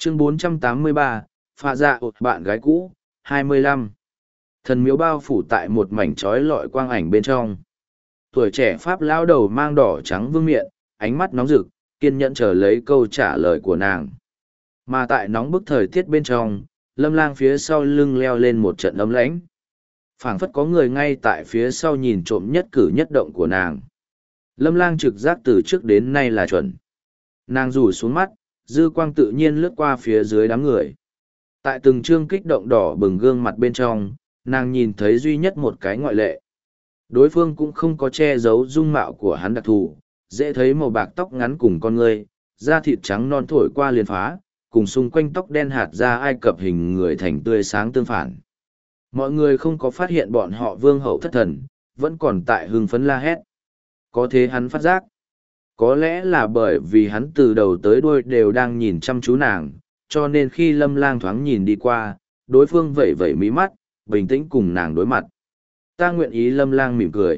Chương 483, pha dạ bạn gái cũ, 25. Thần miếu bao phủ tại một mảnh trói lọi quang ảnh bên trong. Tuổi trẻ Pháp lão đầu mang đỏ trắng vương miện, ánh mắt nóng rực, kiên nhẫn chờ lấy câu trả lời của nàng. Mà tại nóng bức thời tiết bên trong, Lâm Lang phía sau lưng leo lên một trận ấm lãnh. Phảng phất có người ngay tại phía sau nhìn trộm nhất cử nhất động của nàng. Lâm Lang trực giác từ trước đến nay là chuẩn. Nàng rủ xuống mắt, dư quang tự nhiên lướt qua phía dưới đám người. Tại từng chương kích động đỏ bừng gương mặt bên trong, nàng nhìn thấy duy nhất một cái ngoại lệ. Đối phương cũng không có che giấu dung mạo của hắn đặc thù, dễ thấy màu bạc tóc ngắn cùng con ngươi, da thịt trắng non thổi qua liền phá, cùng xung quanh tóc đen hạt ra Ai Cập hình người thành tươi sáng tương phản. Mọi người không có phát hiện bọn họ vương hậu thất thần, vẫn còn tại hưng phấn la hét. Có thế hắn phát giác. Có lẽ là bởi vì hắn từ đầu tới đuôi đều đang nhìn chăm chú nàng, cho nên khi Lâm Lang thoáng nhìn đi qua, đối phương vẩy vẩy mí mắt, bình tĩnh cùng nàng đối mặt. Ta nguyện ý. Lâm Lang mỉm cười.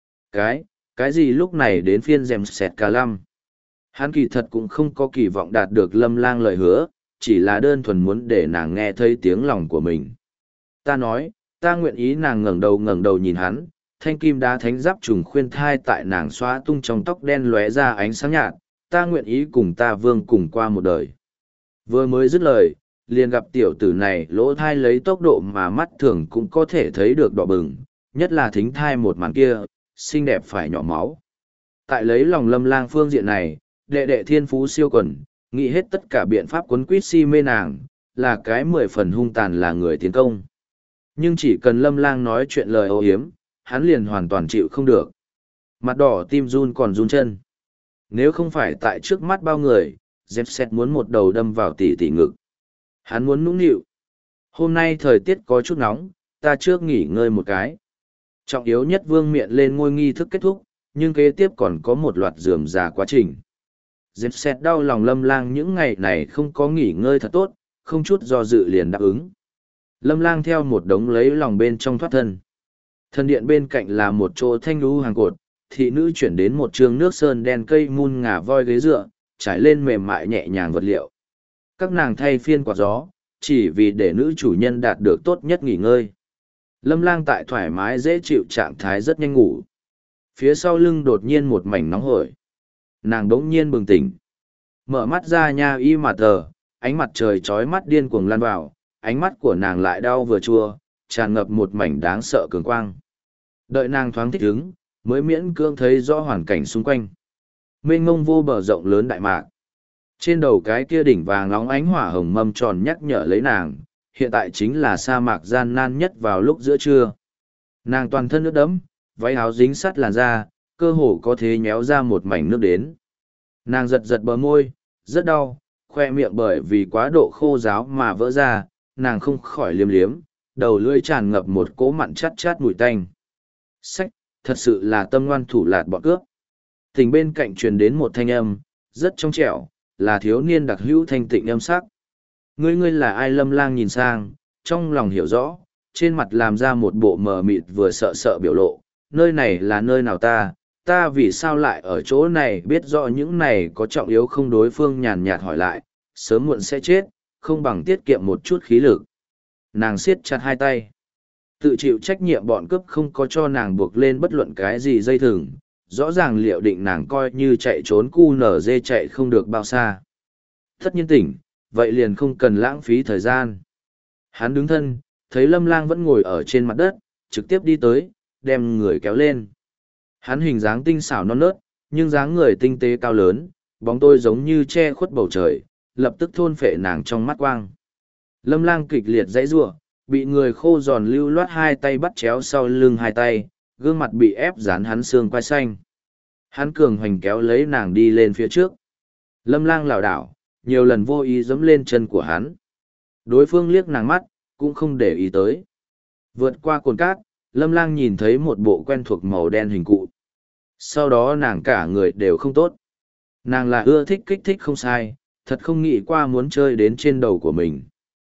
Cái gì lúc này đến phiên dèm sẹt cả lăm. Hắn kỳ thật cũng không có kỳ vọng đạt được Lâm Lang lời hứa, chỉ là đơn thuần muốn để nàng nghe thấy tiếng lòng của mình. Ta nói, ta nguyện ý. Nàng ngẩng đầu nhìn hắn, thanh kim đá thánh giáp trùng khuyên thai tại nàng xóa tung trong tóc đen lóe ra ánh sáng nhạt, ta nguyện ý cùng ta vương cùng qua một đời. Vừa mới dứt lời, liền gặp tiểu tử này lỗ thai lấy tốc độ mà mắt thường cũng có thể thấy được đỏ bừng, nhất là thính thai một màn kia, xinh đẹp phải nhỏ máu. Tại lấy lòng Lâm Lang phương diện này, đệ đệ thiên phú siêu quần, nghĩ hết tất cả biện pháp quấn quýt si mê nàng, là cái 10 phần hung tàn là người tiến công. Nhưng chỉ cần Lâm Lang nói chuyện lời ô hiếm, hắn liền hoàn toàn chịu không được. Mặt đỏ tim run còn run chân. Nếu không phải tại trước mắt bao người, Dempsey muốn một đầu đâm vào tỉ ngực. Hắn muốn nũng nịu. Hôm nay thời tiết có chút nóng, ta trước nghỉ ngơi một cái. Trọng yếu nhất vương miện lên ngôi nghi thức kết thúc, nhưng kế tiếp còn có một loạt rườm rà quá trình. Dempsey đau lòng Lâm Lang những ngày này không có nghỉ ngơi thật tốt, không chút do dự liền đáp ứng. Lâm Lang theo một đống lấy lòng bên trong thoát thân. Thần điện bên cạnh là một chỗ thanh lũ hàng cột, thị nữ chuyển đến một trường nước sơn đen cây mun ngả voi ghế dựa, trải lên mềm mại nhẹ nhàng vật liệu. Các nàng thay phiên quạt gió, chỉ vì để nữ chủ nhân đạt được tốt nhất nghỉ ngơi. Lâm Lang tại thoải mái dễ chịu trạng thái rất nhanh ngủ. Phía sau lưng đột nhiên một mảnh nóng hổi. Nàng đống nhiên bừng tỉnh. Mở mắt ra nha y mặt tờ, ánh mặt trời chói mắt điên cuồng lan vào, ánh mắt của nàng lại đau vừa chua, tràn ngập một mảnh đáng sợ cường quang. Đợi nàng thoáng thích ứng, mới miễn cưỡng thấy rõ hoàn cảnh xung quanh. Mênh mông vô bờ rộng lớn đại mạc. Trên đầu cái kia đỉnh vàng nóng ánh hỏa hồng mâm tròn nhắc nhở lấy nàng, hiện tại chính là sa mạc gian nan nhất vào lúc giữa trưa. Nàng toàn thân nước đẫm, váy áo dính sắt làn da, cơ hồ có thể nhéo ra một mảnh nước đến. Nàng giật giật bờ môi, rất đau, khoe miệng bởi vì quá độ khô ráo mà vỡ ra, nàng không khỏi liếm liếm, đầu lưỡi tràn ngập một cỗ mặn chát chát mùi tanh. Sách, thật sự là tâm ngoan thủ lạt bọn cướp. Tình bên cạnh truyền đến một thanh âm, rất trong trẻo, là thiếu niên đặc hữu thanh tịnh âm sắc. Ngươi là ai? Lâm Lang nhìn sang, trong lòng hiểu rõ, trên mặt làm ra một bộ mờ mịt vừa sợ sợ biểu lộ. Nơi này là nơi nào ta vì sao lại ở chỗ này? Biết rõ những này có trọng yếu không? Đối phương nhàn nhạt hỏi lại, sớm muộn sẽ chết, không bằng tiết kiệm một chút khí lực. Nàng siết chặt hai tay. Tự chịu trách nhiệm bọn cướp không có cho nàng buộc lên bất luận cái gì dây thừng, rõ ràng liệu định nàng coi như chạy trốn cu nở dê chạy không được bao xa. Tất nhiên tỉnh, vậy liền không cần lãng phí thời gian. Hắn đứng thân, thấy Lâm Lang vẫn ngồi ở trên mặt đất, trực tiếp đi tới, đem người kéo lên. Hắn hình dáng tinh xảo non nớt, nhưng dáng người tinh tế cao lớn, bóng tôi giống như che khuất bầu trời, lập tức thôn phệ nàng trong mắt quang. Lâm Lang kịch liệt dãy giụa, bị người khô giòn lưu loát hai tay bắt chéo sau lưng hai tay, gương mặt bị ép dán hắn xương quai xanh. Hắn cường hoành kéo lấy nàng đi lên phía trước. Lâm Lang lảo đảo, nhiều lần vô ý giẫm lên chân của hắn. Đối phương liếc nàng mắt, cũng không để ý tới. Vượt qua cồn cát, Lâm Lang nhìn thấy một bộ quen thuộc màu đen hình cụ. Sau đó nàng cả người đều không tốt. Nàng là ưa thích kích thích không sai, thật không nghĩ qua muốn chơi đến trên đầu của mình.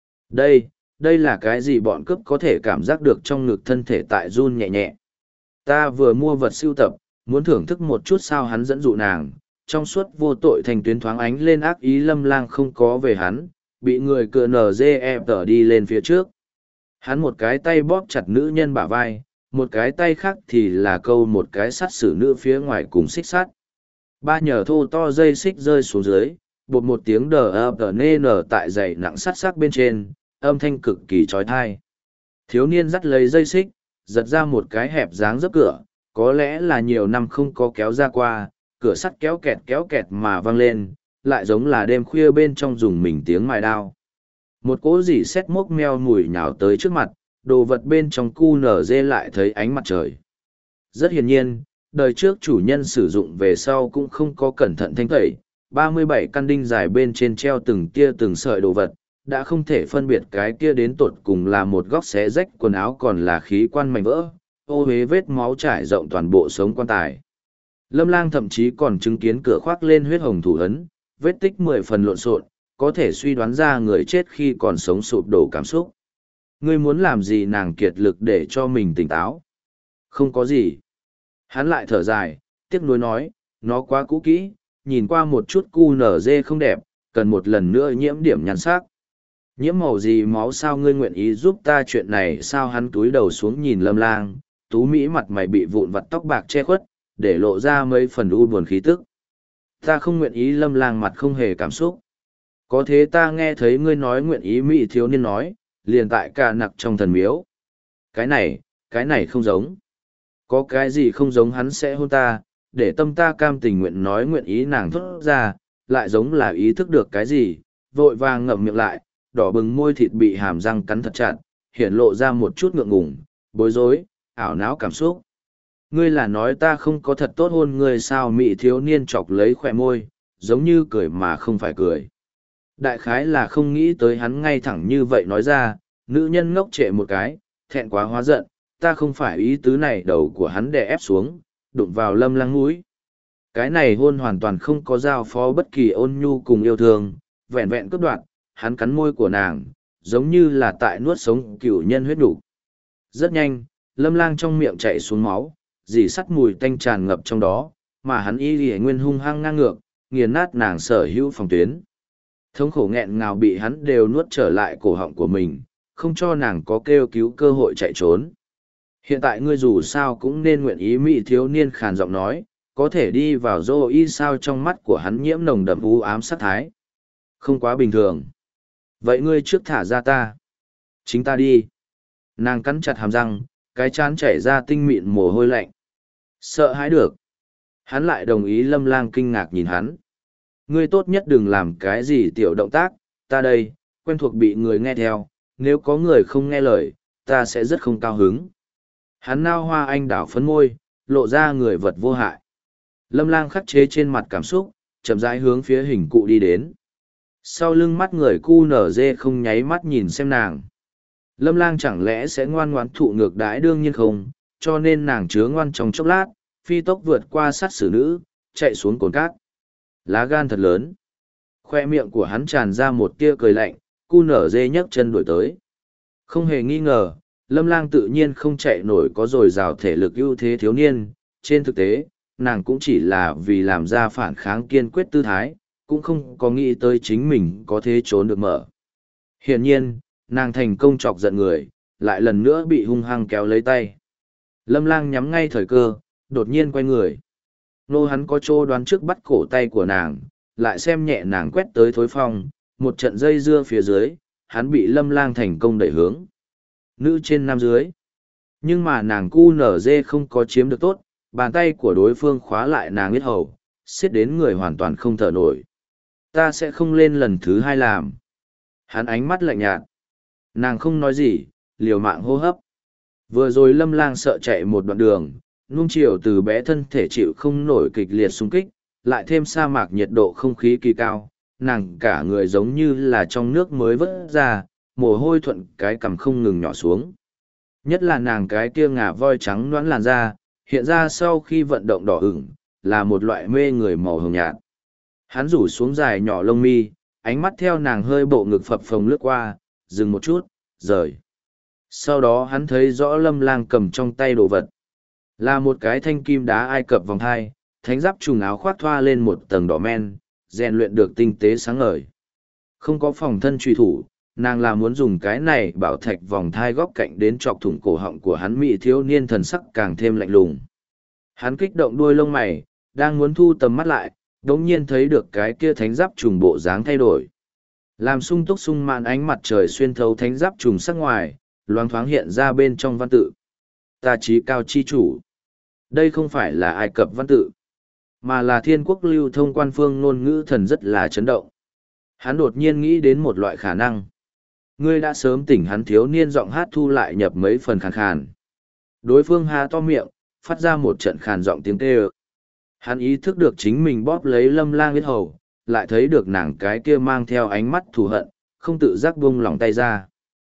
Đây là cái gì? Bọn cướp có thể cảm giác được trong ngực thân thể tại run nhẹ nhẹ. Ta vừa mua vật sưu tập, muốn thưởng thức một chút sao? Hắn dẫn dụ nàng, trong suốt vô tội thành tuyến thoáng ánh lên ác ý. Lâm Lang không có về hắn, bị người cựa NGF đi lên phía trước. Hắn một cái tay bóp chặt nữ nhân bả vai, một cái tay khác thì là câu một cái sắt xử nữ phía ngoài cùng xích sắt. Ba nhờ thô to dây xích rơi xuống dưới, bột một tiếng đờ nở tại dày nặng sắt sắc bên trên, âm thanh cực kỳ trói thai. Thiếu niên dắt lấy dây xích, giật ra một cái hẹp dáng dấp cửa, có lẽ là nhiều năm không có kéo ra qua, cửa sắt kéo kẹt mà văng lên, lại giống là đêm khuya bên trong dùng mình tiếng mài đao. Một cỗ dỉ xét mốc meo mùi nhào tới trước mặt, đồ vật bên trong cu nở dê lại thấy ánh mặt trời. Rất hiển nhiên, đời trước chủ nhân sử dụng về sau cũng không có cẩn thận thanh tẩy, 37 căn đinh dài bên trên treo từng tia từng sợi đồ vật, đã không thể phân biệt cái kia đến tột cùng là một góc xé rách quần áo còn là khí quan mảnh vỡ, ô huế vết máu trải rộng toàn bộ sống quan tài. Lâm Lang thậm chí còn chứng kiến cửa khoác lên huyết hồng thủ ấn, vết tích 10 phần lộn xộn, có thể suy đoán ra người chết khi còn sống sụp đổ cảm xúc. Ngươi muốn làm gì? Nàng kiệt lực để cho mình tỉnh táo. Không có gì. Hắn lại thở dài, tiếc nuối nói, nó quá cũ kỹ, nhìn qua một chút cu nở dê không đẹp, cần một lần nữa nhiễm điểm nhan sắc. Nhiễm màu gì máu sao? Ngươi nguyện ý giúp ta chuyện này sao? Hắn túi đầu xuống nhìn Lâm Lang, tú mỹ mặt mày bị vụn vặt tóc bạc che khuất, để lộ ra mấy phần u buồn khí tức. Ta không nguyện ý. Lâm Lang mặt không hề cảm xúc. Có thế ta nghe thấy ngươi nói nguyện ý. Mỹ thiếu niên nói, liền tại cả nặc trong thần miếu. Cái này không giống. Có cái gì không giống? Hắn sẽ hôn ta, để tâm ta cam tình nguyện nói nguyện ý. Nàng thốt ra, lại giống là ý thức được cái gì, vội vàng ngậm miệng lại, đỏ bừng môi thịt bị hàm răng cắn thật chặt, hiện lộ ra một chút ngượng ngùng, bối rối, ảo não cảm xúc. Ngươi là nói ta không có thật tốt hôn ngươi sao? Mỹ thiếu niên chọc lấy khỏe môi, giống như cười mà không phải cười. Đại khái là không nghĩ tới hắn ngay thẳng như vậy nói ra, nữ nhân ngốc trệ một cái, thẹn quá hóa giận, ta không phải ý tứ này. Đầu của hắn đè ép xuống, đụng vào Lâm Lang mũi. Cái này hôn hoàn toàn không có giao phó bất kỳ ôn nhu cùng yêu thương, vẹn vẹn cướp đoạt, hắn cắn môi của nàng, giống như là tại nuốt sống cửu nhân huyết đủ. Rất nhanh, Lâm Lang trong miệng chảy xuống máu, dì sắt mùi tanh tràn ngập trong đó, mà hắn y lìa nguyên hung hăng ngang ngược, nghiền nát nàng sở hữu phòng tuyến. Thống khổ nghẹn ngào bị hắn đều nuốt trở lại cổ họng của mình, không cho nàng có kêu cứu cơ hội chạy trốn. Hiện tại ngươi dù sao cũng nên nguyện ý. Mỹ thiếu niên khàn giọng nói, có thể đi vào dô y sao? Trong mắt của hắn nhiễm nồng đậm u ám sát thái. Không quá bình thường. Vậy ngươi trước thả ra ta. Chính ta đi. Nàng cắn chặt hàm răng, cái trán chảy ra tinh mịn mồ hôi lạnh. Sợ hãi được. Hắn lại đồng ý. Lâm Lang kinh ngạc nhìn hắn. Ngươi tốt nhất đừng làm cái gì tiểu động tác, ta đây, quen thuộc bị người nghe theo, nếu có người không nghe lời, ta sẽ rất không cao hứng. Hắn nao hoa anh đảo phấn môi, lộ ra người vật vô hại. Lâm Lang khắc chế trên mặt cảm xúc, chậm rãi hướng phía hình cụ đi đến. Sau lưng mắt người cu nở dê không nháy mắt nhìn xem nàng. Lâm Lang chẳng lẽ sẽ ngoan ngoãn thụ ngược đãi? Đương nhiên không, cho nên nàng chứa ngoan trong chốc lát, phi tốc vượt qua sát xử nữ, chạy xuống cồn cát. Lá gan thật lớn. Khoe miệng của hắn tràn ra một tia cười lạnh, cu nở dê nhấc chân đuổi tới. Không hề nghi ngờ, Lâm Lang tự nhiên không chạy nổi có dồi dào thể lực ưu thế thiếu niên. Trên thực tế, nàng cũng chỉ là vì làm ra phản kháng kiên quyết tư thái, cũng không có nghĩ tới chính mình có thể trốn được mở. Hiển nhiên, nàng thành công chọc giận người, lại lần nữa bị hung hăng kéo lấy tay. Lâm Lang nhắm ngay thời cơ, đột nhiên quay người. Nô hắn có chỗ đoán trước bắt cổ tay của nàng, lại xem nhẹ nàng quét tới thối phong, một trận dây dưa phía dưới, hắn bị Lâm Lang thành công đẩy hướng. Nữ trên nam dưới. Nhưng mà nàng cu nở dê không có chiếm được tốt, bàn tay của đối phương khóa lại nàng huyết hầu, xiết đến người hoàn toàn không thở nổi. Ta sẽ không lên lần thứ hai làm. Hắn ánh mắt lạnh nhạt. Nàng không nói gì, liều mạng hô hấp. Vừa rồi Lâm Lang sợ chạy một đoạn đường, nuông chiều từ bé thân thể chịu không nổi kịch liệt xung kích, lại thêm sa mạc nhiệt độ không khí kỳ cao, nàng cả người giống như là trong nước mới vớt ra, mồ hôi thuận cái cằm không ngừng nhỏ xuống. Nhất là nàng cái kia ngà voi trắng nõn làn da, hiện ra sau khi vận động đỏ ửng, là một loại mê người màu hồng nhạt. Hắn rủ xuống dài nhỏ lông mi, ánh mắt theo nàng hơi bộ ngực phập phồng lướt qua, dừng một chút, rời. Sau đó hắn thấy rõ Lâm Lang cầm trong tay đồ vật. Là một cái thanh kim đá Ai Cập vòng hai, thánh giáp trùng áo khoác thoa lên một tầng đỏ men, rèn luyện được tinh tế sáng ngời. Không có phòng thân truy thủ, nàng là muốn dùng cái này bảo thạch vòng thai góc cạnh đến chọc thủng cổ họng của hắn. Mỹ thiếu niên thần sắc càng thêm lạnh lùng. Hắn kích động đuôi lông mày, đang muốn thu tầm mắt lại, đống nhiên thấy được cái kia thánh giáp trùng bộ dáng thay đổi. Làm sung túc sung mãn ánh mặt trời xuyên thấu thánh giáp trùng sắc ngoài, loáng thoáng hiện ra bên trong văn tự. Ta trí cao chi chủ. Đây không phải là Ai Cập văn tự, mà là thiên quốc lưu thông quan phương ngôn ngữ. Thần rất là chấn động. Hắn đột nhiên nghĩ đến một loại khả năng. Ngươi đã sớm tỉnh. Hắn thiếu niên giọng hát thu lại nhập mấy phần khàn khàn. Đối phương há to miệng, phát ra một trận khàn giọng tiếng kêu. Hắn ý thức được chính mình bóp lấy Lâm Lang yết hầu, lại thấy được nàng cái kia mang theo ánh mắt thù hận, không tự giác buông lỏng tay ra.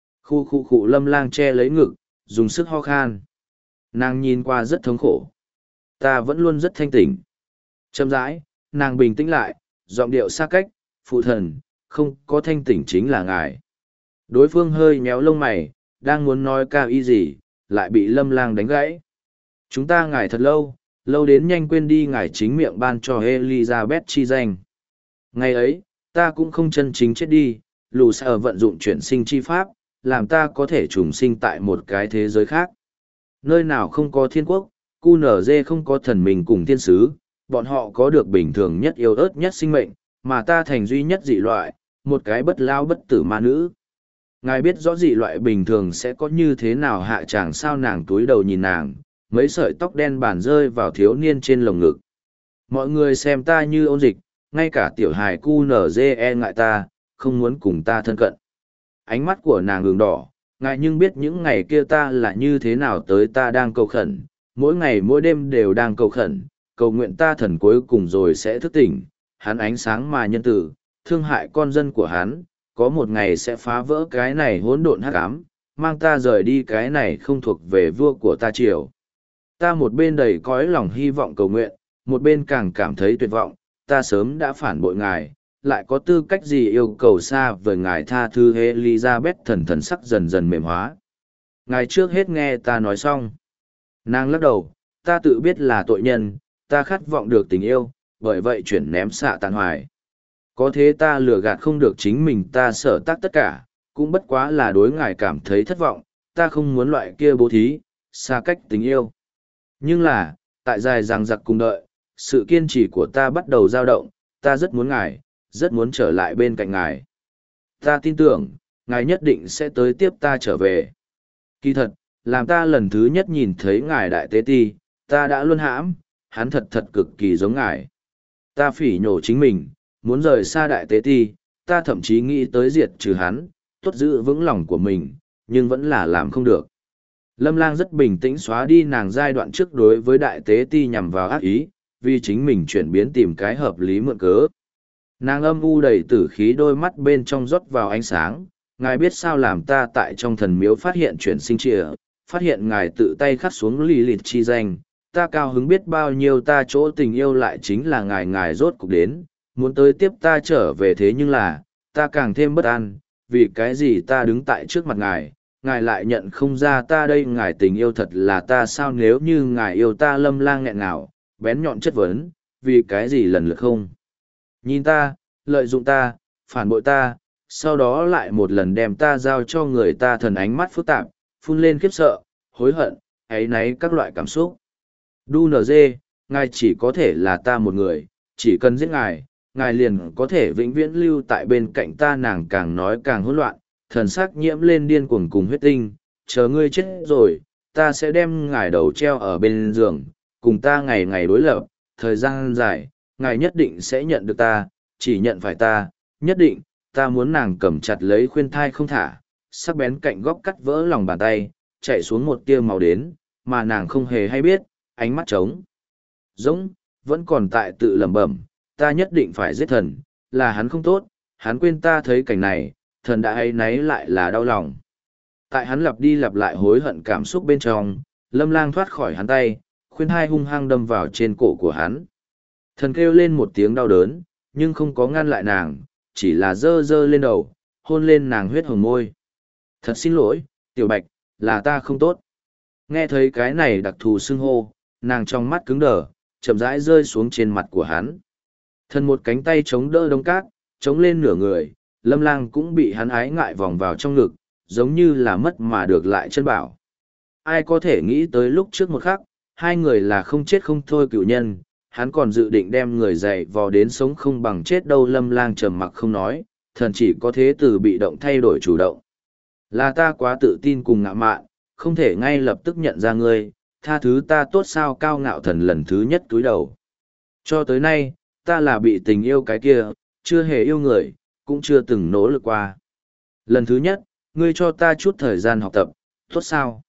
Khu Lâm Lang che lấy ngực, dùng sức ho khan. Nàng nhìn qua rất thống khổ. Ta vẫn luôn rất thanh tỉnh. Chậm rãi, nàng bình tĩnh lại, giọng điệu xa cách, phụ thần, không có thanh tỉnh chính là ngài. Đối phương hơi nhéo lông mày, đang muốn nói cao ý gì, lại bị Lâm Lang đánh gãy. Chúng ta ngài thật lâu, lâu đến nhanh quên đi ngài chính miệng ban cho Elizabeth chi danh. Ngày ấy, ta cũng không chân chính chết đi, lù sở vận dụng chuyển sinh chi pháp, làm ta có thể trùng sinh tại một cái thế giới khác. Nơi nào không có thiên quốc, QNZ không có thần mình cùng thiên sứ, bọn họ có được bình thường nhất yêu ớt nhất sinh mệnh, mà ta thành duy nhất dị loại, một cái bất lao bất tử ma nữ. Ngài biết rõ dị loại bình thường sẽ có như thế nào hạ chàng sao? Nàng túi đầu nhìn nàng, mấy sợi tóc đen bàn rơi vào thiếu niên trên lồng ngực. Mọi người xem ta như ôn dịch, ngay cả tiểu hài QNZE ngại ta, không muốn cùng ta thân cận. Ánh mắt của nàng ửng đỏ, ngài nhưng biết những ngày kia ta là như thế nào tới. Ta đang cầu khẩn, mỗi ngày mỗi đêm đều đang cầu khẩn, cầu nguyện ta thần cuối cùng rồi sẽ thức tỉnh. Hắn ánh sáng mà nhân tử, thương hại con dân của hắn, có một ngày sẽ phá vỡ cái này hỗn độn hắc ám, mang ta rời đi cái này không thuộc về vua của ta triều. Ta một bên đầy cõi lòng hy vọng cầu nguyện, một bên càng cảm thấy tuyệt vọng. Ta sớm đã phản bội ngài, lại có tư cách gì yêu cầu xa với ngài tha thứ? Elizabeth thần sắc dần dần mềm hóa. Ngài trước hết nghe ta nói xong. Nàng lắc đầu, ta tự biết là tội nhân, ta khát vọng được tình yêu, bởi vậy chuyển ném xạ tàn hoài. Có thế ta lừa gạt không được chính mình. Ta sở tác tất cả, cũng bất quá là đối ngài cảm thấy thất vọng. Ta không muốn loại kia bố thí, xa cách tình yêu. Nhưng là, tại dài dằng dặc cùng đợi, sự kiên trì của ta bắt đầu dao động. Ta rất muốn ngài, rất muốn trở lại bên cạnh ngài. Ta tin tưởng, ngài nhất định sẽ tới tiếp ta trở về. Kỳ thật, làm ta lần thứ nhất nhìn thấy ngài đại tế ti, ta đã luôn hãm, hắn thật cực kỳ giống ngài. Ta phỉ nhổ chính mình, muốn rời xa đại tế ti, ta thậm chí nghĩ tới diệt trừ hắn, tốt giữ vững lòng của mình, nhưng vẫn là làm không được. Lâm Lang rất bình tĩnh xóa đi nàng giai đoạn trước đối với đại tế ti nhằm vào ác ý, vì chính mình chuyển biến tìm cái hợp lý mượn cớ. Nàng âm u đầy tử khí, đôi mắt bên trong rót vào ánh sáng. Ngài biết sao làm ta tại trong thần miếu phát hiện chuyển sinh trịa, phát hiện ngài tự tay khắc xuống Lilith chi danh. Ta cao hứng biết bao nhiêu. Ta chỗ tình yêu lại chính là ngài rốt cục đến, muốn tới tiếp ta trở về. Thế nhưng là, ta càng thêm bất an, vì cái gì ta đứng tại trước mặt ngài, ngài lại nhận không ra ta đây? Ngài tình yêu thật là ta sao? Nếu như ngài yêu ta? Lâm Lang nghẹn ngào, bén nhọn chất vấn, vì cái gì lần lượt không nhìn ta, lợi dụng ta, phản bội ta, sau đó lại một lần đem ta giao cho người ta? Thần ánh mắt phức tạp, phun lên khiếp sợ, hối hận, áy náy, các loại cảm xúc. DNG, ngài chỉ có thể là ta một người, chỉ cần giết ngài, ngài liền có thể vĩnh viễn lưu tại bên cạnh ta. Nàng càng nói càng hỗn loạn, thần sắc nhiễm lên điên cuồng cùng huyết tinh. Chờ ngươi chết rồi, ta sẽ đem ngài đầu treo ở bên giường, cùng ta ngày ngày đối lập, thời gian dài, ngài nhất định sẽ nhận được ta, chỉ nhận phải ta, nhất định. Ta muốn nàng cầm chặt lấy khuyên thai không thả, sắc bén cạnh góc cắt vỡ lòng bàn tay, chạy xuống một tia máu đến, mà nàng không hề hay biết, ánh mắt trống rỗng, vẫn còn tại tự lẩm bẩm, ta nhất định phải giết thần, là hắn không tốt, hắn quên ta. Thấy cảnh này, thần đã áy náy lại là đau lòng. Tại hắn lặp đi lặp lại hối hận cảm xúc bên trong, Lâm Lang thoát khỏi hắn tay, khuyên thai hung hăng đâm vào trên cổ của hắn. Thần kêu lên một tiếng đau đớn, nhưng không có ngăn lại nàng, chỉ là dơ lên đầu, hôn lên nàng huyết hồng môi. Thật xin lỗi, Tiểu Bạch, là ta không tốt. Nghe thấy cái này đặc thù xưng hô, nàng trong mắt cứng đờ, chậm rãi rơi xuống trên mặt của hắn. Thần một cánh tay chống đỡ đống cát, chống lên nửa người, Lâm Lang cũng bị hắn ái ngại vòng vào trong ngực, giống như là mất mà được lại chân bảo. Ai có thể nghĩ tới lúc trước một khắc, hai người là không chết không thôi cựu nhân, hắn còn dự định đem người dạy vò đến sống không bằng chết đâu. Lâm Lang trầm mặc không nói, thần chỉ có thế từ bị động thay đổi chủ động. Là ta quá tự tin cùng ngạo mạn, không thể ngay lập tức nhận ra ngươi, tha thứ ta tốt sao. Cao Ngạo Thần lần thứ nhất cúi đầu. Cho tới nay, ta là bị tình yêu cái kia, chưa hề yêu người, cũng chưa từng nỗ lực qua. Lần thứ nhất, ngươi cho ta chút thời gian học tập, tốt sao?